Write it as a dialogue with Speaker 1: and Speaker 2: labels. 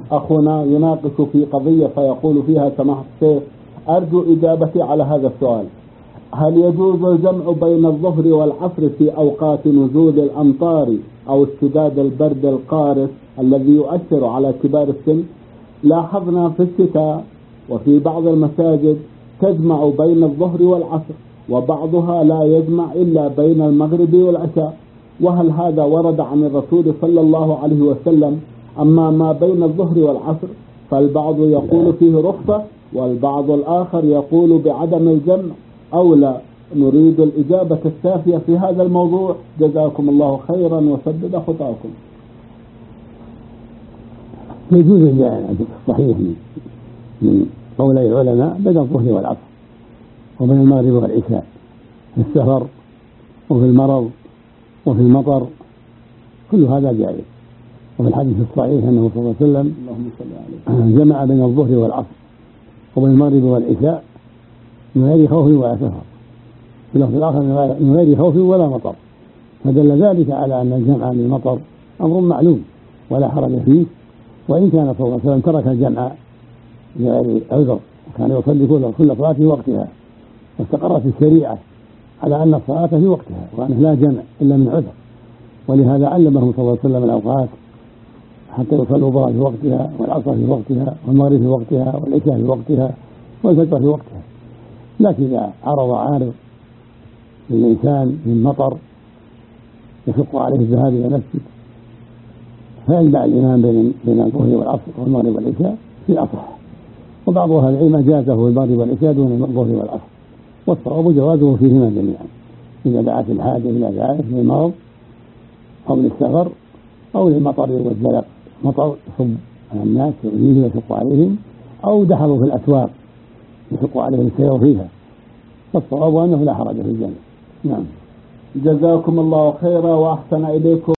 Speaker 1: أخونا يناقش في قضية فيقول فيها: سماحة الشيخ، أرجو إجابتي على هذا السؤال: هل يجوز الجمع بين الظهر والعصر في أوقات نزول الأمطار أو اشتداد البرد القارس الذي يؤثر على كبار السن؟ لاحظنا في الشتاء وفي بعض المساجد تجمع بين الظهر والعصر، وبعضها لا يجمع إلا بين المغرب والعشاء، وهل هذا ورد عن الرسول صلى الله عليه وسلم؟ أما ما بين الظهر والعصر فالبعض يقول فيه رخصة والبعض الآخر يقول بعدم الجمع أو لا. نريد الإجابة الشافية في هذا الموضوع، جزاكم الله خيرا وسدد خطاكم.
Speaker 2: يجوز الجمع الصحيح من قولي العلماء بين الظهر والعصر وبين المغرب والعشاء في السفر وفي المرض وفي المطر، كل هذا جائز. وفي الحديث الصحيح أنه صلى الله عليه وسلم جمع بين الظهر والعصر وبين المغرب والعشاء من غير خوف ولا سفر، في اللفظ الآخر من غير خوف ولا مطر، فدل ذلك على أن الجمع للمطر أمر معلوم ولا حرج فيه، وإن كان صلى الله عليه وسلم ترك الجمع لغير عذر، وكان يصلي كل صلاة في وقتها، واستقرت الشريعة على أن الصلاة في وقتها وأنه لا جمع إلا من عذر، ولهذا علمهم صلى الله عليه وسلم الأوقات حتى يصلوا الظهر في وقتها والعصر في وقتها والمغرب في وقتها والعشاء في وقتها والفجر في وقتها. لكن إذا عرض عارض للإنسان من مطر يشق عليه الذهاب إلى المسجد فيجمع الإمام بين الظهر والعصر والمغرب والعشاء في الأصح، وبعض أهل العلم جازه في المغرب والعشاء دون الظهر والعصر، والصواب جوازه فيهما جميعا إذا دعت الحاجة إلى ذلك من المرض أو للسفر أو للمطر والزلق، مطر يصب على الناس يؤذيه ويشق عليهم، أو دخلوا في الأسواق يشق عليهم السير فيها، فالصواب أنه لا حرج في الجمع. نعم.
Speaker 1: جزاكم الله خيرا وأحسن إليكم.